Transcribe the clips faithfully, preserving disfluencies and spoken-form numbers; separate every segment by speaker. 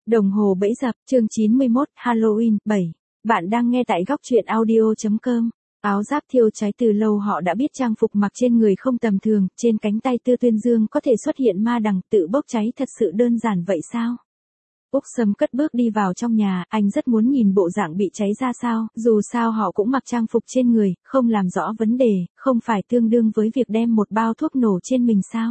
Speaker 1: Đồng hồ bẫy dập, chương chín mươi mốt, Halloween, bảy. Bạn đang nghe tại góc truyện audio.com. Áo giáp thiêu cháy từ lâu họ đã biết trang phục mặc trên người không tầm thường, trên cánh tay Tư Tuyên Dương có thể xuất hiện ma đằng tự bốc cháy thật sự đơn giản vậy sao? Úc Sâm cất bước đi vào trong nhà, anh rất muốn nhìn bộ dạng bị cháy ra sao, dù sao họ cũng mặc trang phục trên người, không làm rõ vấn đề, không phải tương đương với việc đem một bao thuốc nổ trên mình sao?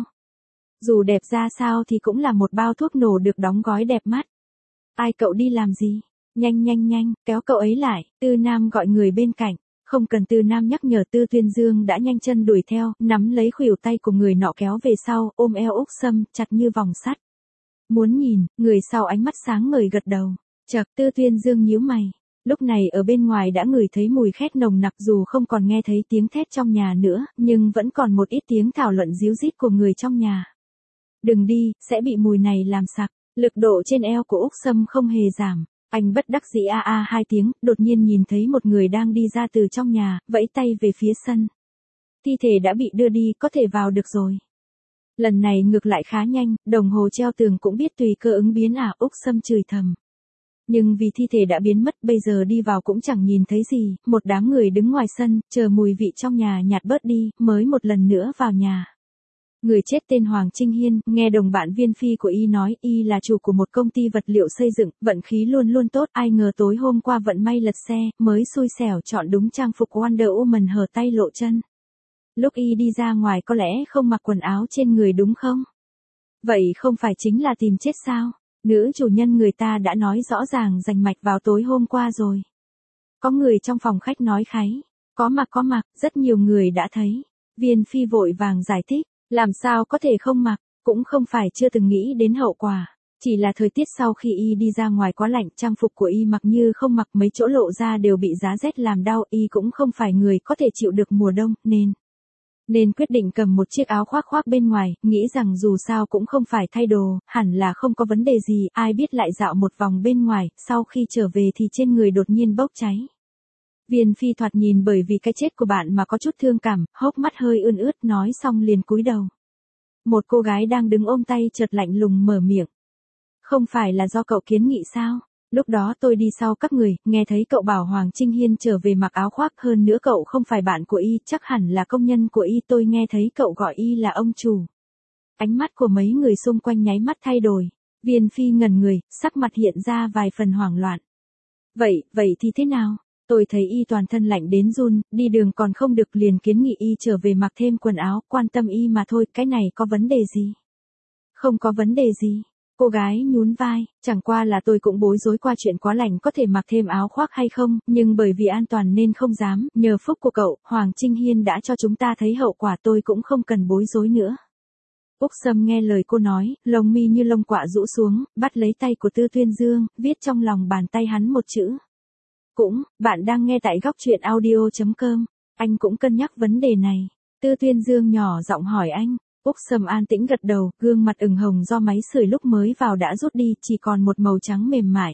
Speaker 1: Dù đẹp ra sao thì cũng là một bao thuốc nổ được đóng gói đẹp mắt. Ai cậu đi làm gì? Nhanh nhanh nhanh, kéo cậu ấy lại, Tư Nam gọi người bên cạnh. Không cần Tư Nam nhắc nhở, Tư Tuyên Dương đã nhanh chân đuổi theo, nắm lấy khuỷu tay của người nọ kéo về sau, ôm eo Úc Sâm, chặt như vòng sắt. Muốn nhìn, người sau ánh mắt sáng ngời gật đầu. Chậc, Tư Tuyên Dương nhíu mày. Lúc này ở bên ngoài đã ngửi thấy mùi khét nồng nặc, dù không còn nghe thấy tiếng thét trong nhà nữa, nhưng vẫn còn một ít tiếng thảo luận ríu rít của người trong nhà. Đừng đi, sẽ bị mùi này làm sặc. Lực độ trên eo của Úc Sâm không hề giảm. Anh bất đắc dĩ a a hai tiếng, đột nhiên nhìn thấy một người đang đi ra từ trong nhà, vẫy tay về phía sân. Thi thể đã bị đưa đi, có thể vào được rồi. Lần này ngược lại khá nhanh, đồng hồ treo tường cũng biết tùy cơ ứng biến à, Úc Sâm chửi thầm. Nhưng vì thi thể đã biến mất, bây giờ đi vào cũng chẳng nhìn thấy gì, một đám người đứng ngoài sân, chờ mùi vị trong nhà nhạt bớt đi, mới một lần nữa vào nhà. Người chết tên Hoàng Trinh Hiên, nghe đồng bạn Viên Phi của y nói, y là chủ của một công ty vật liệu xây dựng, vận khí luôn luôn tốt, ai ngờ tối hôm qua vận may lật xe, mới xui xẻo chọn đúng trang phục Wonder Woman hở tay lộ chân. Lúc y đi ra ngoài có lẽ không mặc quần áo trên người đúng không? Vậy không phải chính là tìm chết sao? Nữ chủ nhân người ta đã nói rõ ràng rành mạch vào tối hôm qua rồi. Có người trong phòng khách nói kháy, có mặc có mặc, rất nhiều người đã thấy. Viên Phi vội vàng giải thích. Làm sao có thể không mặc, cũng không phải chưa từng nghĩ đến hậu quả. Chỉ là thời tiết sau khi y đi ra ngoài quá lạnh, trang phục của y mặc như không mặc, mấy chỗ lộ ra đều bị giá rét làm đau, y cũng không phải người có thể chịu được mùa đông, nên... Nên quyết định cầm một chiếc áo khoác khoác bên ngoài, nghĩ rằng dù sao cũng không phải thay đồ, hẳn là không có vấn đề gì, ai biết lại dạo một vòng bên ngoài, sau khi trở về thì trên người đột nhiên bốc cháy. Viên Phi thoạt nhìn bởi vì cái chết của bạn mà có chút thương cảm, hốc mắt hơi ươn ướt, nói xong liền cúi đầu. Một cô gái đang đứng ôm tay chợt lạnh lùng mở miệng. Không phải là do cậu kiến nghị sao? Lúc đó tôi đi sau các người, nghe thấy cậu bảo Hoàng Trinh Hiên trở về mặc áo khoác, hơn nữa cậu không phải bạn của y, chắc hẳn là công nhân của y, tôi nghe thấy cậu gọi y là ông chủ. Ánh mắt của mấy người xung quanh nháy mắt thay đổi. Viên Phi ngẩn người, sắc mặt hiện ra vài phần hoảng loạn. Vậy, vậy thì thế nào? Tôi thấy y toàn thân lạnh đến run, đi đường còn không được, liền kiến nghị y trở về mặc thêm quần áo, quan tâm y mà thôi, cái này có vấn đề gì? Không có vấn đề gì. Cô gái nhún vai, chẳng qua là tôi cũng bối rối qua chuyện quá lạnh có thể mặc thêm áo khoác hay không, nhưng bởi vì an toàn nên không dám, nhờ phúc của cậu, Hoàng Trinh Hiên đã cho chúng ta thấy hậu quả, tôi cũng không cần bối rối nữa. Úc Sâm nghe lời cô nói, lông mi như lông quạ rũ xuống, bắt lấy tay của Tư Tuyên Dương, viết trong lòng bàn tay hắn một chữ. Cũng, bạn đang nghe tại góc truyện audio.com, anh cũng cân nhắc vấn đề này. Tư Tuyên Dương nhỏ giọng hỏi anh. Úc Sâm an tĩnh gật đầu, gương mặt ửng hồng do máy sưởi lúc mới vào đã rút đi, chỉ còn một màu trắng mềm mại.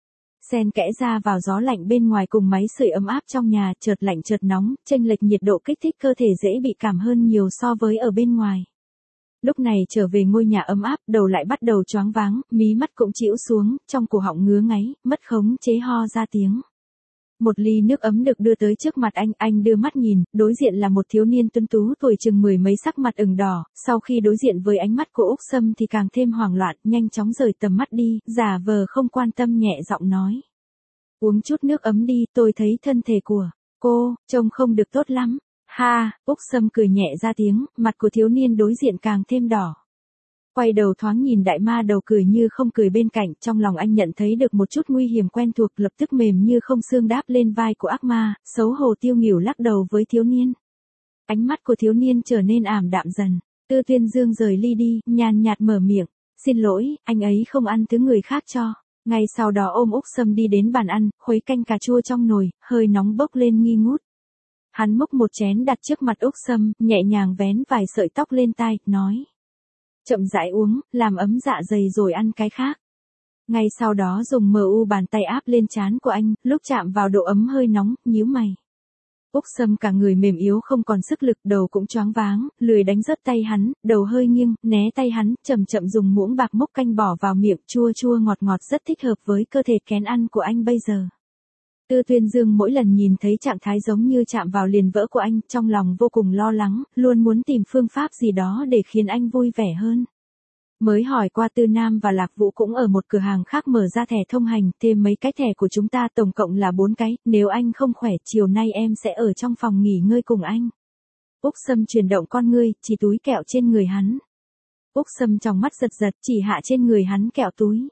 Speaker 1: Xen kẽ ra vào gió lạnh bên ngoài cùng máy sưởi ấm áp trong nhà, chợt lạnh chợt nóng, chênh lệch nhiệt độ kích thích cơ thể dễ bị cảm hơn nhiều so với ở bên ngoài. Lúc này trở về ngôi nhà ấm áp, đầu lại bắt đầu choáng váng, mí mắt cũng chĩu xuống, trong cổ họng ngứa ngáy, mất khống chế ho ra tiếng. Một ly nước ấm được đưa tới trước mặt anh, anh đưa mắt nhìn, đối diện là một thiếu niên tuấn tú tuổi chừng mười mấy, sắc mặt ửng đỏ, sau khi đối diện với ánh mắt của Úc Sâm thì càng thêm hoảng loạn, nhanh chóng rời tầm mắt đi, giả vờ không quan tâm nhẹ giọng nói. Uống chút nước ấm đi, tôi thấy thân thể của cô, trông không được tốt lắm. Ha, Úc Sâm cười nhẹ ra tiếng, mặt của thiếu niên đối diện càng thêm đỏ. Quay đầu thoáng nhìn đại ma đầu cười như không cười bên cạnh, trong lòng anh nhận thấy được một chút nguy hiểm quen thuộc, lập tức mềm như không xương đáp lên vai của ác ma, xấu hổ tiêu nghỉu lắc đầu với thiếu niên. Ánh mắt của thiếu niên trở nên ảm đạm dần. Tư Tuyên Dương rời ly đi, nhàn nhạt mở miệng, xin lỗi, anh ấy không ăn thứ người khác cho. Ngay sau đó ôm Úc Sâm đi đến bàn ăn, khuấy canh cà chua trong nồi, hơi nóng bốc lên nghi ngút. Hắn múc một chén đặt trước mặt Úc Sâm, nhẹ nhàng vén vài sợi tóc lên tai, nói. Chậm rãi uống, làm ấm dạ dày rồi ăn cái khác. Ngay sau đó dùng mờ u bàn tay áp lên trán của anh, lúc chạm vào độ ấm hơi nóng, nhíu mày. Úc Sâm cả người mềm yếu không còn sức lực, đầu cũng choáng váng, lười đánh rớt tay hắn, đầu hơi nghiêng, né tay hắn, chậm chậm dùng muỗng bạc múc canh bỏ vào miệng, chua chua ngọt ngọt rất thích hợp với cơ thể kén ăn của anh bây giờ. Tư Tuyên Dương mỗi lần nhìn thấy trạng thái giống như chạm vào liền vỡ của anh, trong lòng vô cùng lo lắng, luôn muốn tìm phương pháp gì đó để khiến anh vui vẻ hơn. Mới hỏi qua Tư Nam và Lạc Vũ cũng ở một cửa hàng khác mở ra thẻ thông hành, thêm mấy cái thẻ của chúng ta tổng cộng là bốn cái, nếu anh không khỏe chiều nay em sẽ ở trong phòng nghỉ ngơi cùng anh. Úc Sâm chuyển động con ngươi, chỉ túi kẹo trên người hắn. Úc Sâm trong mắt giật giật, chỉ hạ trên người hắn kẹo túi.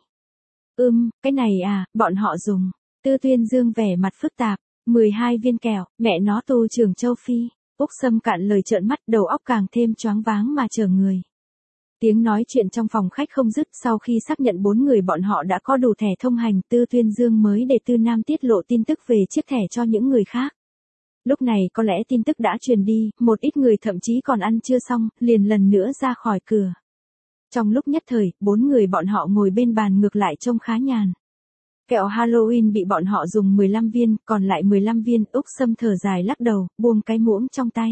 Speaker 1: Ưm, cái này à, bọn họ dùng. Tư Tuyên Dương vẻ mặt phức tạp, mười hai viên kẹo, mẹ nó tu trưởng châu Phi. Úc Sâm cạn lời trợn mắt, đầu óc càng thêm choáng váng mà chờ người. Tiếng nói chuyện trong phòng khách không dứt, sau khi xác nhận bốn người bọn họ đã có đủ thẻ thông hành, Tư Tuyên Dương mới để Tư Nam tiết lộ tin tức về chiếc thẻ cho những người khác. Lúc này có lẽ tin tức đã truyền đi, một ít người thậm chí còn ăn chưa xong, liền lần nữa ra khỏi cửa. Trong lúc nhất thời, bốn người bọn họ ngồi bên bàn ngược lại trông khá nhàn. Kẹo Halloween bị bọn họ dùng mười lăm viên, còn lại mười lăm viên, Úc Sâm thở dài lắc đầu, buông cái muỗng trong tay.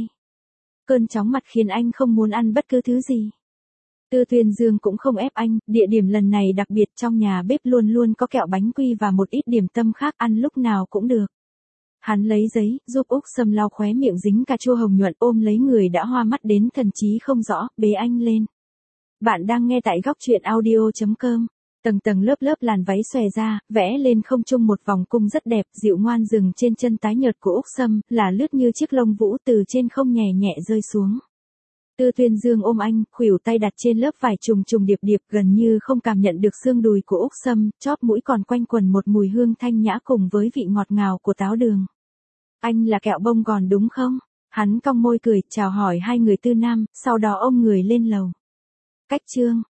Speaker 1: Cơn chóng mặt khiến anh không muốn ăn bất cứ thứ gì. Tư Tuyên Dương cũng không ép anh, địa điểm lần này đặc biệt, trong nhà bếp luôn luôn có kẹo bánh quy và một ít điểm tâm khác, ăn lúc nào cũng được. Hắn lấy giấy, giúp Úc Sâm lau khóe miệng dính cà chua hồng nhuận, ôm lấy người đã hoa mắt đến thần trí không rõ, bế anh lên. Bạn đang nghe tại góc truyện audio chấm com. Tầng tầng lớp lớp làn váy xòe ra, vẽ lên không trung một vòng cung rất đẹp, dịu ngoan dừng trên chân tái nhợt của Úc Sâm, là lướt như chiếc lông vũ từ trên không nhẹ nhẹ rơi xuống. Tư Tuyên Dương ôm anh, khuỷu tay đặt trên lớp vải trùng trùng điệp điệp, gần như không cảm nhận được xương đùi của Úc Sâm, chóp mũi còn quanh quẩn một mùi hương thanh nhã cùng với vị ngọt ngào của táo đường. Anh là kẹo bông gòn đúng không? Hắn cong môi cười, chào hỏi hai người Tư Nam, sau đó ôm người lên lầu. Cách chương